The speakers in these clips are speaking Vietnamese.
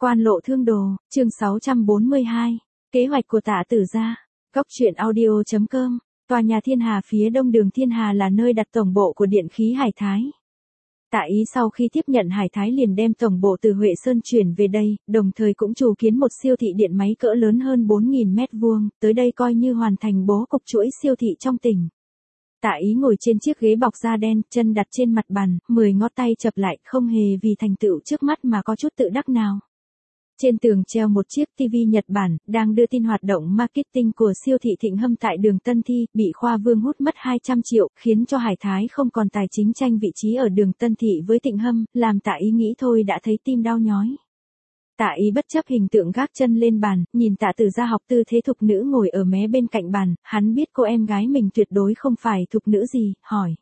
Quan lộ thương đồ, chương 642. Kế hoạch của Tạ Tử gia. Góc truyện audio.com. Tòa nhà Thiên Hà phía đông đường Thiên Hà là nơi đặt tổng bộ của Điện khí Hải Thái. Tạ Ý sau khi tiếp nhận Hải Thái liền đem tổng bộ từ Huệ Sơn chuyển về đây, đồng thời cũng chủ kiến một siêu thị điện máy cỡ lớn hơn 4.000 mét vuông, tới đây coi như hoàn thành bố cục chuỗi siêu thị trong tỉnh. Tạ Ý ngồi trên chiếc ghế bọc da đen, chân đặt trên mặt bàn, 10 ngón tay chập lại, không hề vì thành tựu trước mắt mà có chút tự đắc nào. Trên tường treo một chiếc TV Nhật Bản, đang đưa tin hoạt động marketing của siêu thị Thịnh Hâm tại đường Tân Thi, bị Khoa Vương hút mất 200 triệu, khiến cho Hải Thái không còn tài chính tranh vị trí ở đường Tân Thị với Thịnh Hâm, làm Tạ Ý nghĩ thôi đã thấy tim đau nhói. Tạ Ý bất chấp hình tượng gác chân lên bàn, nhìn Tạ Tử gia học tư thế thục nữ ngồi ở mé bên cạnh bàn, hắn biết cô em gái mình tuyệt đối không phải thục nữ gì, hỏi.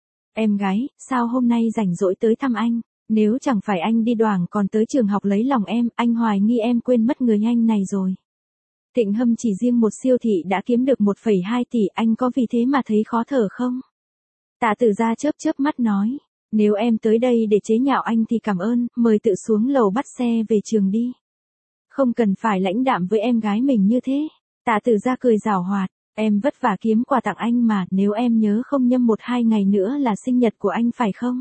Em gái, sao hôm nay rảnh rỗi tới thăm anh? Nếu chẳng phải anh đi đoảng còn tới trường học lấy lòng em, anh hoài nghi em quên mất người anh này rồi. Thịnh Hâm chỉ riêng một siêu thị đã kiếm được 1,2 tỷ, anh có vì thế mà thấy khó thở không? Tạ Tử gia chớp chớp mắt nói, nếu em tới đây để chế nhạo anh thì cảm ơn, mời tự xuống lầu bắt xe về trường đi. Không cần phải lãnh đạm với em gái mình như thế. Tạ Tử gia cười giảo hoạt, em vất vả kiếm quà tặng anh mà, nếu em nhớ không nhầm 1-2 ngày nữa là sinh nhật của anh phải không?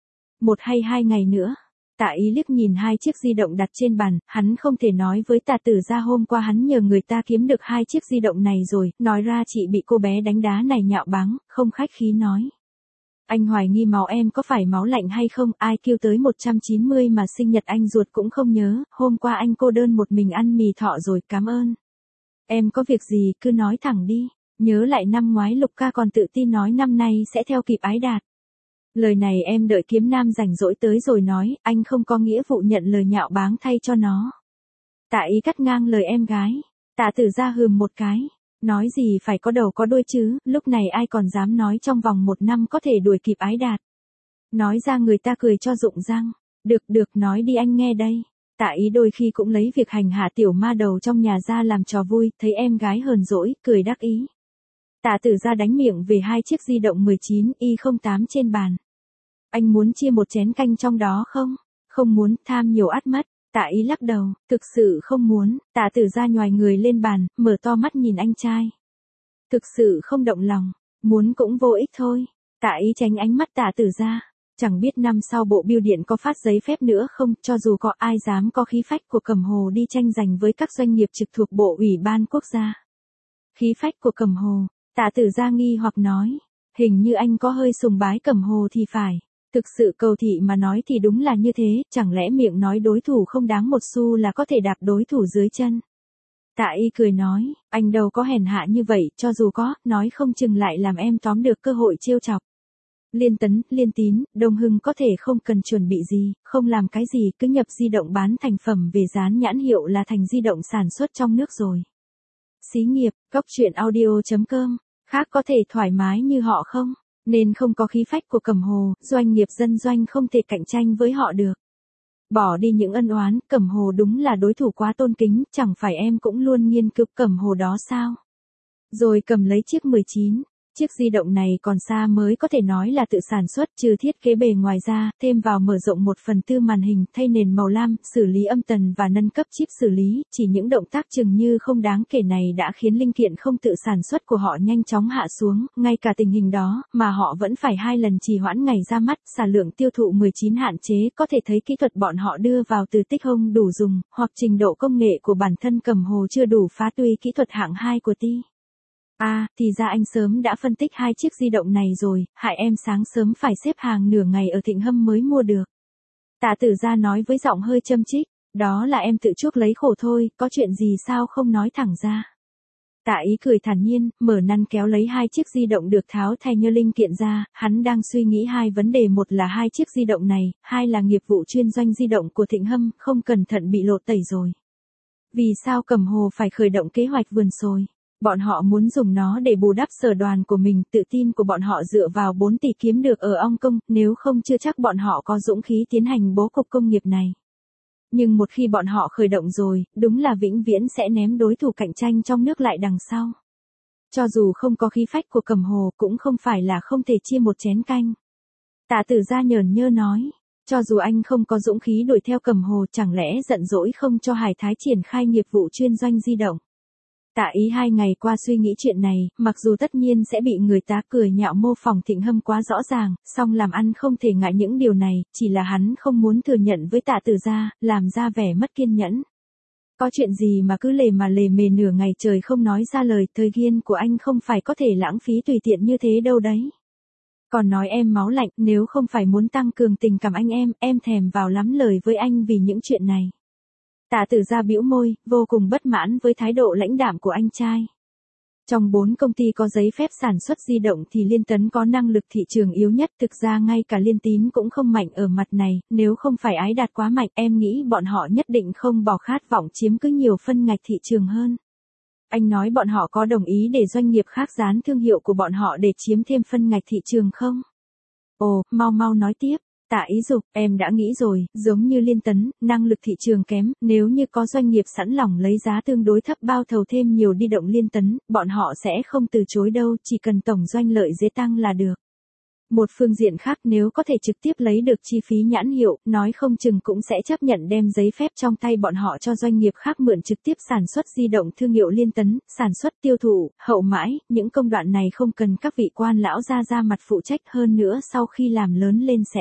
1 hay 2 ngày nữa. Tạ Ý liếc nhìn hai chiếc di động đặt trên bàn, hắn không thể nói với Tạ Tử gia hôm qua hắn nhờ người ta kiếm được 2 chiếc di động này rồi, nói ra chị bị cô bé đánh đá này nhạo báng, không khách khí nói. Anh hoài nghi máu em có phải máu lạnh hay không, ai kêu tới 190 mà sinh nhật anh ruột cũng không nhớ, hôm qua anh cô đơn một mình ăn mì thọ rồi, cảm ơn. Em có việc gì cứ nói thẳng đi, nhớ lại năm ngoái Lục ca còn tự tin nói năm nay sẽ theo kịp Ái Đạt. Lời này em đợi Kiếm Nam rảnh rỗi tới rồi nói, anh không có nghĩa vụ nhận lời nhạo báng thay cho nó. Tạ Ý cắt ngang lời em gái. Tạ Tử gia hừm một cái. Nói gì phải có đầu có đuôi chứ, lúc này ai còn dám nói trong vòng 1 năm có thể đuổi kịp Ái Đạt. Nói ra người ta cười cho rụng răng. Được, nói đi anh nghe đây. Tạ Ý đôi khi cũng lấy việc hành hạ tiểu ma đầu trong nhà ra làm trò vui, thấy em gái hờn dỗi, cười đắc ý. Tạ Tử gia đánh miệng về 2 chiếc di động 19i08 trên bàn. Anh muốn chia một chén canh trong đó không? Không muốn, tham nhiều ắt mất. Tạ Ý lắc đầu, thực sự không muốn. Tạ Tử gia nhoài người lên bàn, mở to mắt nhìn anh trai. Thực sự không động lòng, muốn cũng vô ích thôi. Tạ Ý tránh ánh mắt Tạ Tử gia. Chẳng biết năm sau bộ bưu điện có phát giấy phép nữa không, cho dù có ai dám có khí phách của Cẩm Hồ đi tranh giành với các doanh nghiệp trực thuộc Bộ Ủy ban Quốc gia. Khí phách của Cẩm Hồ, Tạ Tử gia nghi hoặc nói, hình như anh có hơi sùng bái Cẩm Hồ thì phải. Thực sự cầu thị mà nói thì đúng là như thế, chẳng lẽ miệng nói đối thủ không đáng một xu là có thể đạp đối thủ dưới chân. Tạ Ý cười nói, anh đâu có hèn hạ như vậy, cho dù có, nói không chừng lại làm em tóm được cơ hội trêu chọc. Liên Tấn, Liên Tín, Đông Hưng có thể không cần chuẩn bị gì, không làm cái gì, cứ nhập di động bán thành phẩm về dán nhãn hiệu là thành di động sản xuất trong nước rồi. Xí nghiệp, góc truyện audio.com, khác có thể thoải mái như họ không? Nên không có khí phách của Cẩm Hồ, doanh nghiệp dân doanh không thể cạnh tranh với họ được. Bỏ đi những ân oán, Cẩm Hồ đúng là đối thủ quá tôn kính, chẳng phải em cũng luôn nghiên cứu Cẩm Hồ đó sao? Rồi cầm lấy chiếc 19. Chiếc di động này còn xa mới có thể nói là tự sản xuất, trừ thiết kế bề ngoài ra, thêm vào mở rộng 1/4 màn hình, thay nền màu lam, xử lý âm tần và nâng cấp chip xử lý, chỉ những động tác chừng như không đáng kể này đã khiến linh kiện không tự sản xuất của họ nhanh chóng hạ xuống, ngay cả tình hình đó, mà họ vẫn phải 2 lần trì hoãn ngày ra mắt, sản lượng tiêu thụ 19 hạn chế, có thể thấy kỹ thuật bọn họ đưa vào từ tích không đủ dùng, hoặc trình độ công nghệ của bản thân Cẩm Hồ chưa đủ phá tuy kỹ thuật hạng 2 của Ti. Thì ra anh sớm đã phân tích 2 chiếc di động này rồi, hại em sáng sớm phải xếp hàng nửa ngày ở Thịnh Hâm mới mua được. Tạ Tử gia nói với giọng hơi châm chích, đó là em tự chuốc lấy khổ thôi, có chuyện gì sao không nói thẳng ra. Tạ Ý cười thản nhiên, mở năn kéo lấy 2 chiếc di động được tháo thay nhơ linh kiện ra, hắn đang suy nghĩ 2 vấn đề, một là 2 chiếc di động này, 2 là nghiệp vụ chuyên doanh di động của Thịnh Hâm, không cẩn thận bị lộ tẩy rồi. Vì sao Cẩm Hồ phải khởi động kế hoạch vườn sồi? Bọn họ muốn dùng nó để bù đắp sở đoàn của mình, tự tin của bọn họ dựa vào 4 tỷ kiếm được ở Ong Kong, nếu không chưa chắc bọn họ có dũng khí tiến hành bố cục công nghiệp này. Nhưng một khi bọn họ khởi động rồi, đúng là vĩnh viễn sẽ ném đối thủ cạnh tranh trong nước lại đằng sau. Cho dù không có khí phách của Cẩm Hồ, cũng không phải là không thể chia một chén canh. Tạ Tử gia nhởn nhơ nói, Cho dù anh không có dũng khí đuổi theo Cẩm Hồ, chẳng lẽ giận dỗi không cho Hải Thái triển khai nghiệp vụ chuyên doanh di động. Tạ Ý 2 ngày qua suy nghĩ chuyện này, mặc dù tất nhiên sẽ bị người ta cười nhạo mô phỏng Thịnh Hâm quá rõ ràng, song làm ăn không thể ngại những điều này, chỉ là hắn không muốn thừa nhận với Tạ Tử gia, làm ra vẻ mất kiên nhẫn. Có chuyện gì mà cứ lề mề nửa ngày trời không nói ra lời, thời gian của anh không phải có thể lãng phí tùy tiện như thế đâu đấy. Còn nói em máu lạnh, nếu không phải muốn tăng cường tình cảm anh em thèm vào lắm lời với anh vì những chuyện này. Tạ Tử gia bĩu môi, vô cùng bất mãn với thái độ lãnh đạm của anh trai. Trong 4 công ty có giấy phép sản xuất di động thì Liên Tấn có năng lực thị trường yếu nhất, thực ra ngay cả Liên Tín cũng không mạnh ở mặt này, nếu không phải Ái Đạt quá mạnh, em nghĩ bọn họ nhất định không bỏ khát vọng chiếm cứ nhiều phân ngạch thị trường hơn. Anh nói bọn họ có đồng ý để doanh nghiệp khác dán thương hiệu của bọn họ để chiếm thêm phân ngạch thị trường không? Ồ, mau nói tiếp. Tạ Ý dục, em đã nghĩ rồi, giống như Liên Tấn, năng lực thị trường kém, nếu như có doanh nghiệp sẵn lòng lấy giá tương đối thấp bao thầu thêm nhiều đi động Liên Tấn, bọn họ sẽ không từ chối đâu, chỉ cần tổng doanh lợi dễ tăng là được. Một phương diện khác, nếu có thể trực tiếp lấy được chi phí nhãn hiệu, nói không chừng cũng sẽ chấp nhận đem giấy phép trong tay bọn họ cho doanh nghiệp khác mượn trực tiếp sản xuất di động thương hiệu Liên Tấn, sản xuất tiêu thụ, hậu mãi, những công đoạn này không cần các vị quan lão ra mặt phụ trách, hơn nữa sau khi làm lớn lên sẽ.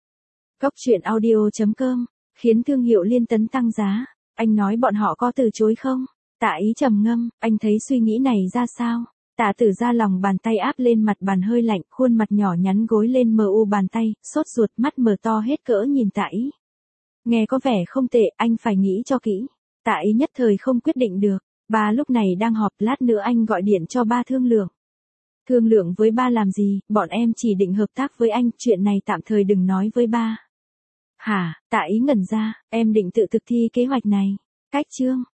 Góc truyện audio.com, khiến thương hiệu Liên Tấn tăng giá, anh nói bọn họ có từ chối không? Tạ Ý trầm ngâm, anh thấy suy nghĩ này ra sao? Tạ Tử gia lòng bàn tay áp lên mặt bàn hơi lạnh, khuôn mặt nhỏ nhắn gối lên mờ u bàn tay, sốt ruột, mắt mở to hết cỡ nhìn Tạ Ý. Nghe có vẻ không tệ, anh phải nghĩ cho kỹ. Tạ Ý nhất thời không quyết định được, ba lúc này đang họp, lát nữa anh gọi điện cho ba thương lượng. Thương lượng với ba làm gì, bọn em chỉ định hợp tác với anh, chuyện này tạm thời đừng nói với ba. Hả, Tạ Ý ngẩn ra, em định tự thực thi kế hoạch này. Cách chương.